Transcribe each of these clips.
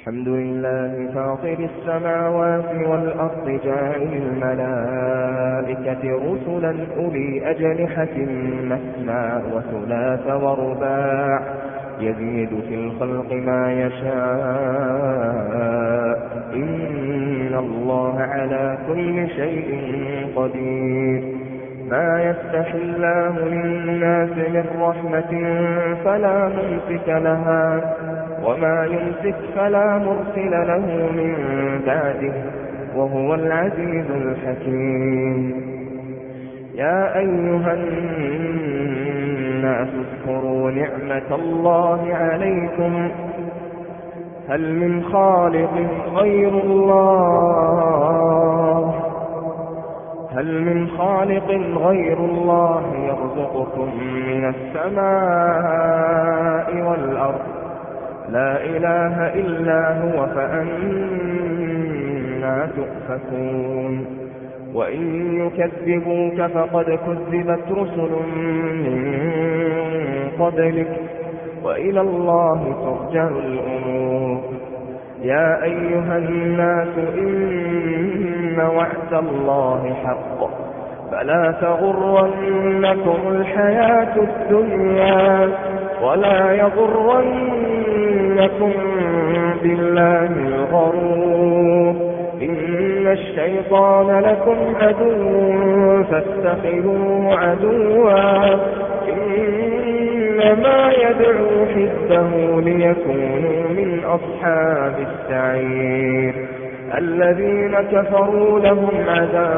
الحمد لله فاطر السماوات والأرض جاعل الملائكة رسلا أولي أجنحة مثنى وثلاث ورباع يزيد في الخلق ما يشاء إن الله على كل شيء قدير. ما يفتح الله للناس من رحمة فلا ممسك لها وما يمسك فلا مرسل له من بعده وهو العزيز الحكيم. يا أيها الناس اذكروا نعمة الله عليكم هل من خالق غير الله يرزقكم من السماء والأرض لا إله إلا هو فأنى تؤفكون. وإن يكذبوك فقد كذبت رسل من قبلك وإلى الله ترجع الأمور. يا أيها الناس إن وعد الله حق فلا تغرنكم الحياة الدنيا ولا يغرنكم بالله الغرور. إن الشيطان لكم عدو فاتخذوه عدوا إنما يدعو حزبه ليكونوا من أصحاب السعير. الذين كفروا لهم عذاب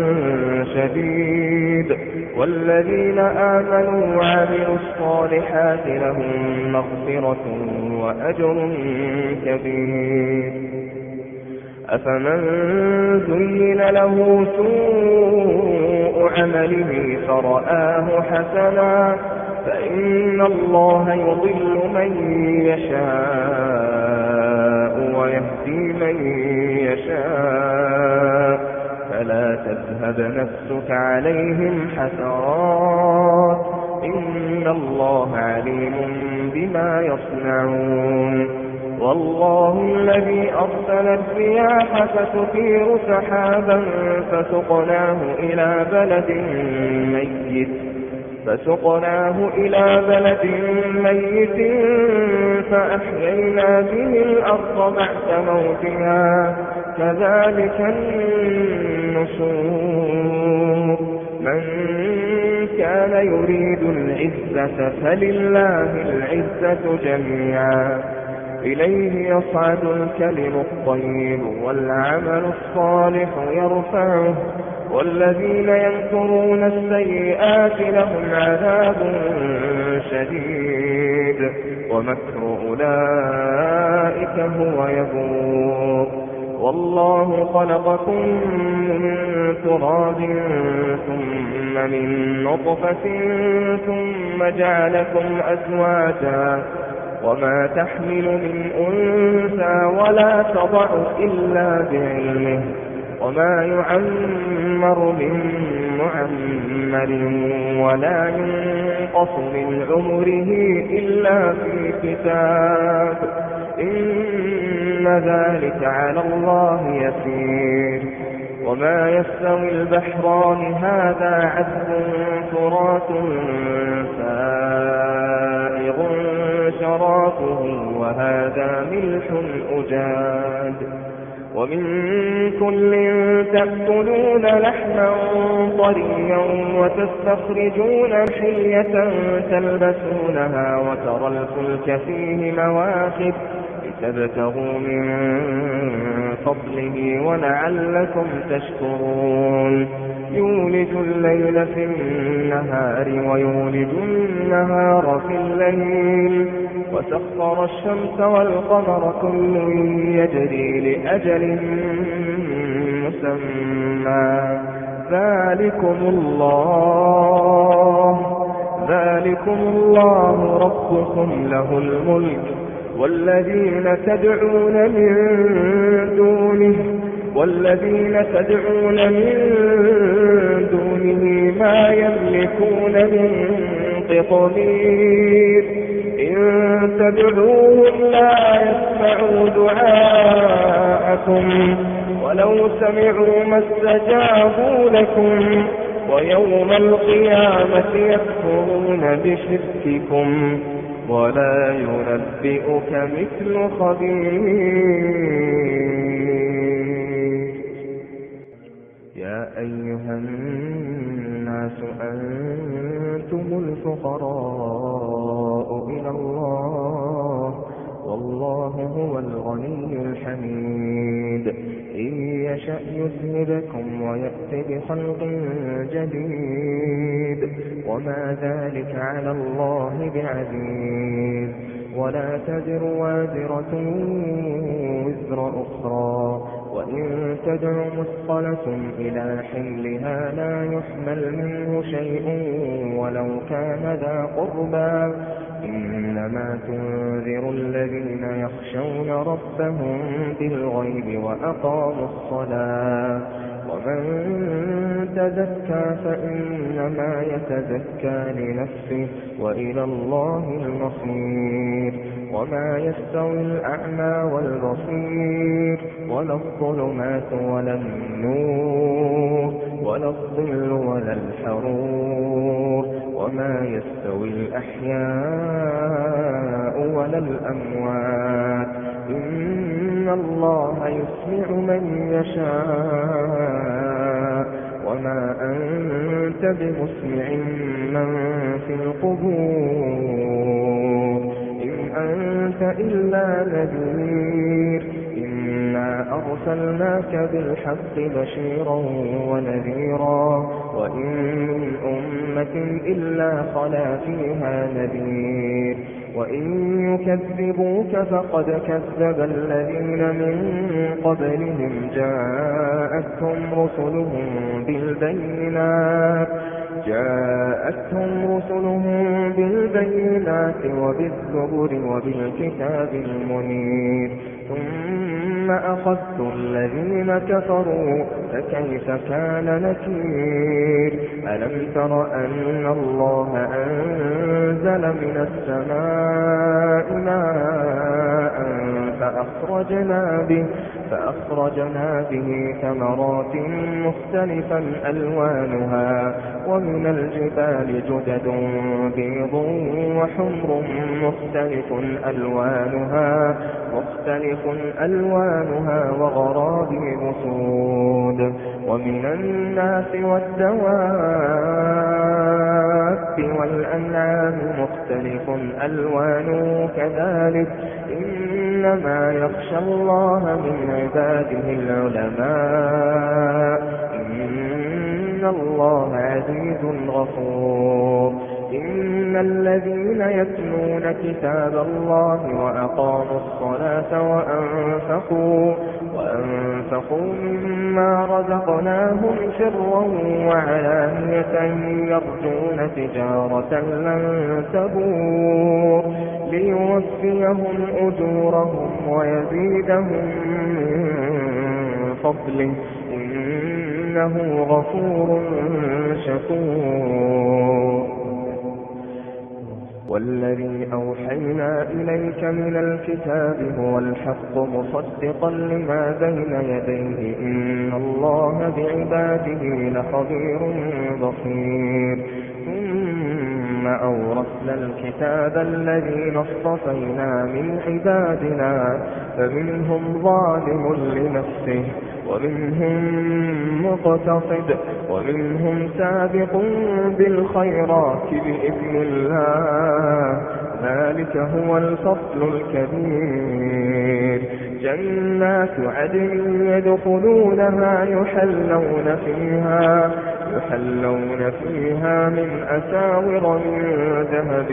شديد والذين آمنوا وعملوا الصالحات لهم مغفرة وأجر كبير. أفمن زين له سوء عمله فرآه حسنا فإن الله يضل من يشاء ويهدي من يشاء فلا تذهب نفسك عليهم حسرات إن الله عليم بما يصنعون. والله الذي أرسل الرياح فتثير سحابا فسقناه إلى بلد ميت فأحيينا به الأرض بعد موتها كذلك النشور. من كان يريد العزة فلله العزة جميعا إليه يصعد الكلم الطيب والعمل الصالح يرفعه والذين يمكرون السيئات لهم عذاب شديد ومكر أولئك هو يبور. والله خلقكم من تراب ثم من نطفة ثم جعلكم أزواجا وما تحمل من أنثى ولا تضع إلا بعلمه وما يعمر من معمر ولا ينقص من عمره إلا في كتاب إن ذلك على الله يسير. وما يستوي البحران هذا عذب فرات سائغ شرابه وهذا ملح أجاج ومن كل تأكلون لحما طريا وتستخرجون حلية تلبسونها وترى الفلك فيه مواخر لتبتغوا من فضله ولعلكم تشكرون. يولج الليل في النهار ويولج النهار في الليل وسخر الشمس والقمر كل يجري لأجل مسمى ذلكم الله ربكم له الملك والذين تدعون من دونه ما يملكون من قطمير إن تدعوهم لا يسمعوا دعاءكم ولو سمعوا ما استجابوا لكم ويوم القيامة يكفرون بشرككم ولا ينبئك مثل خبير. يا أيها الناس أنتم الفقراء إلى الله والله هو الغني الحميد. إن يشأ يذهبكم ويأتي بخلق جديد وما ذلك على الله بعزيز. ولا تزر وازرة وزر أخرى وإن تدع مثقلة إلى حملها لا يحمل منه شيء ولو كان ذا قربى. إنما تنذر الذين يخشون ربهم بالغيب وأقاموا الصلاة ومن تزكى فإنما يتزكى لنفسه وإلى الله المصير. وما يستوي الأعمى والبصير ولا الظلمات ولا النور ولا الظل ولا الحرور وما يستوي الأحياء ولا الأموات. إن الله يسمع من يشاء وما أنت بمسمع من في القبور إن أنت إلا نذير. إنا أرسلناك بالحق بشيرا ونذيرا وإن من أمة إلا خلا فيها نذير. وإن يكذبوك فقد كذب الذين من قبلهم جاءتهم رسلهم بالبينات وبالزبر وبالكتاب المنير ثم أخذت الذين كفروا فكيف كان نكير. ألم تر أن الله أنزل من السماء ماء فأخرجنا به ثمرات مختلفا ألوانها ومن الجبال جدد بيض وحمر مختلف ألوانها وغرابيب سود. ومن الناس والدواب والأنعام مختلف ألوانه كذلك إنما يخشى الله من عباده العلماء إن الله عزيز غفور. إن الذين يتلون كتاب الله وأقاموا الصلاة وأنفقوا مما رزقناهم سرا وعلانية يرجون تجارة لن تبور ليوفيهم أجورهم ويزيدهم من فضله إنه غفور شكور. والذي أوحينا إليك من الكتاب هو الحق مصدقا لما بين يديه إن الله بعباده لخبير بصير. ثم أورثنا الكتاب الذين اصطفينا من عبادنا فمنهم ظالم لنفسه ومنهم مقتصد ومنهم سابق بالخيرات بإذن الله ذلك هو الفضل الكبير. جنات عدن يدخلونها يحلون فيها من أساور من ذهب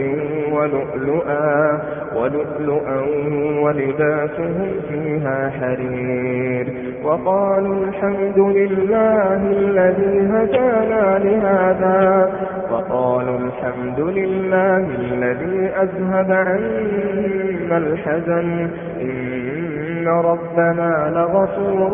ولؤلؤا ولباسهم فيها حرير. وقالوا الحمد لله الذي هدانا لهذا أذهب عنا الحزن إن ربنا لغفور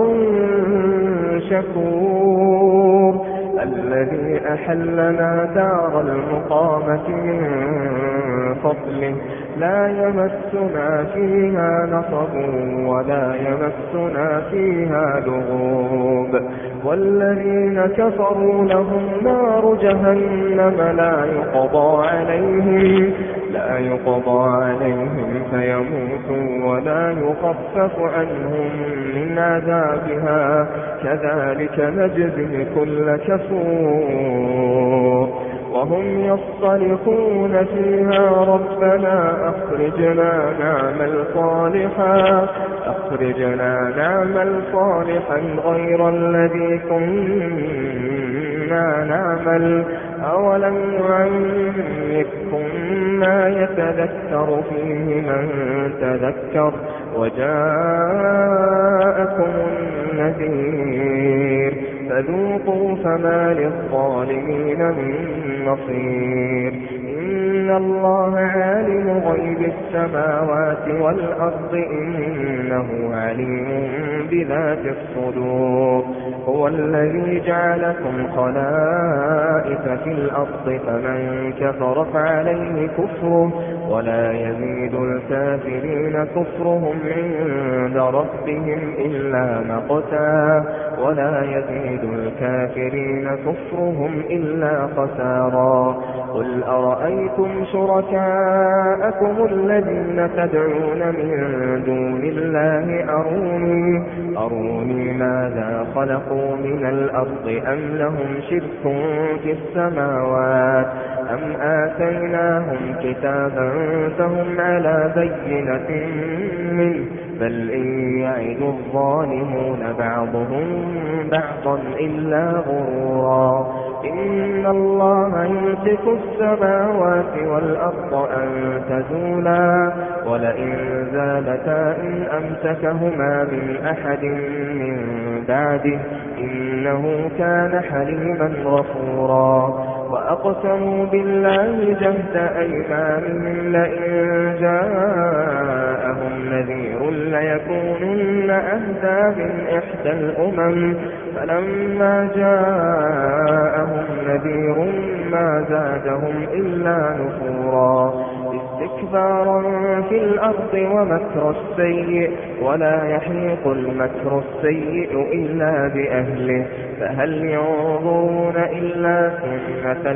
شكور. الذي أحلنا دار المقامة من فضله لا يمسنا فيها نصب ولا يمسنا فيها لغوب والذين كفروا لهم نار جهنم لا يقضى عليهم فيموتوا ولا يخفف عنهم من عذابها كذلك نجزي كل كفور وهم يصطرخون فيها ربنا أخرجنا نعمل صالحا غير الذي كنا نعمل أولم نعمركم ما يتذكر فيه من تذكر وجاءكم النذير فذوقوا فما للظالمين من نصير إن الله عالم غيب السماوات والأرض إنه عليم بذات الصدور هو الذي جعلكم خلائف في الأرض فمن كفر فعليه كفره ولا يزيد الكافرين كفرهم عند ربهم إلا مقتا ولا يزيد الكافرين كفرهم إلا خسارا قل أرأيتم شركاءكم الذين تدعون من دون الله أروني ماذا خلقوا من الأرض أم لهم شرك في السماوات أم آتيناهم كتابا فهم على بينة منه بل إن يعد الظالمون بعضهم بعضا إلا غرورا إن الله يمسك السماوات والأرض أن تزولا ولئن زالتا إن أمسكهما من أحد من بعده إنه كان حليما غفورا وأقسموا بالله جهد أيمانهم لئن جاءهم نذير ليكونن أهدى من إحدى الأمم فلما جاءهم نذير ما زادهم إلا نفورا استكبارا في الأرض ومكر السيء ولا يحيق المكر السيء إلا بأهله فهل ينظرون إلا سنة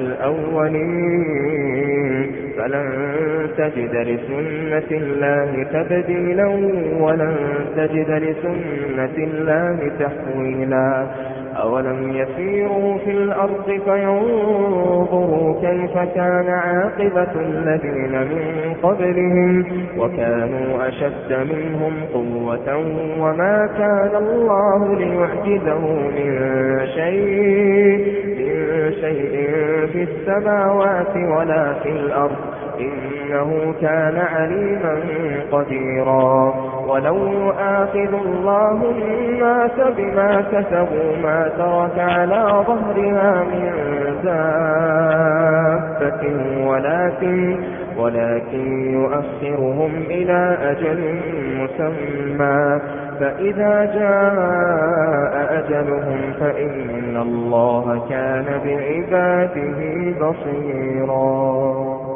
الأولين فلن تجد لسنة الله تبديلا ولن تجد لسنة الله تحويلا أولم يسيروا في الأرض فينظروا كيف كان عاقبة الذين من قبلهم وكانوا أشد منهم قوة وما كان الله ليعجزه من شيء في السماوات ولا في الأرض إنه كان عليما قديرا ولو آخذ الله الناس بما كسبوا ما ترك على ظهرها من دابة ولكن يؤخرهم إلى أجل مسمى فإذا جاء أجلهم فإن الله كان بعباده بصيرا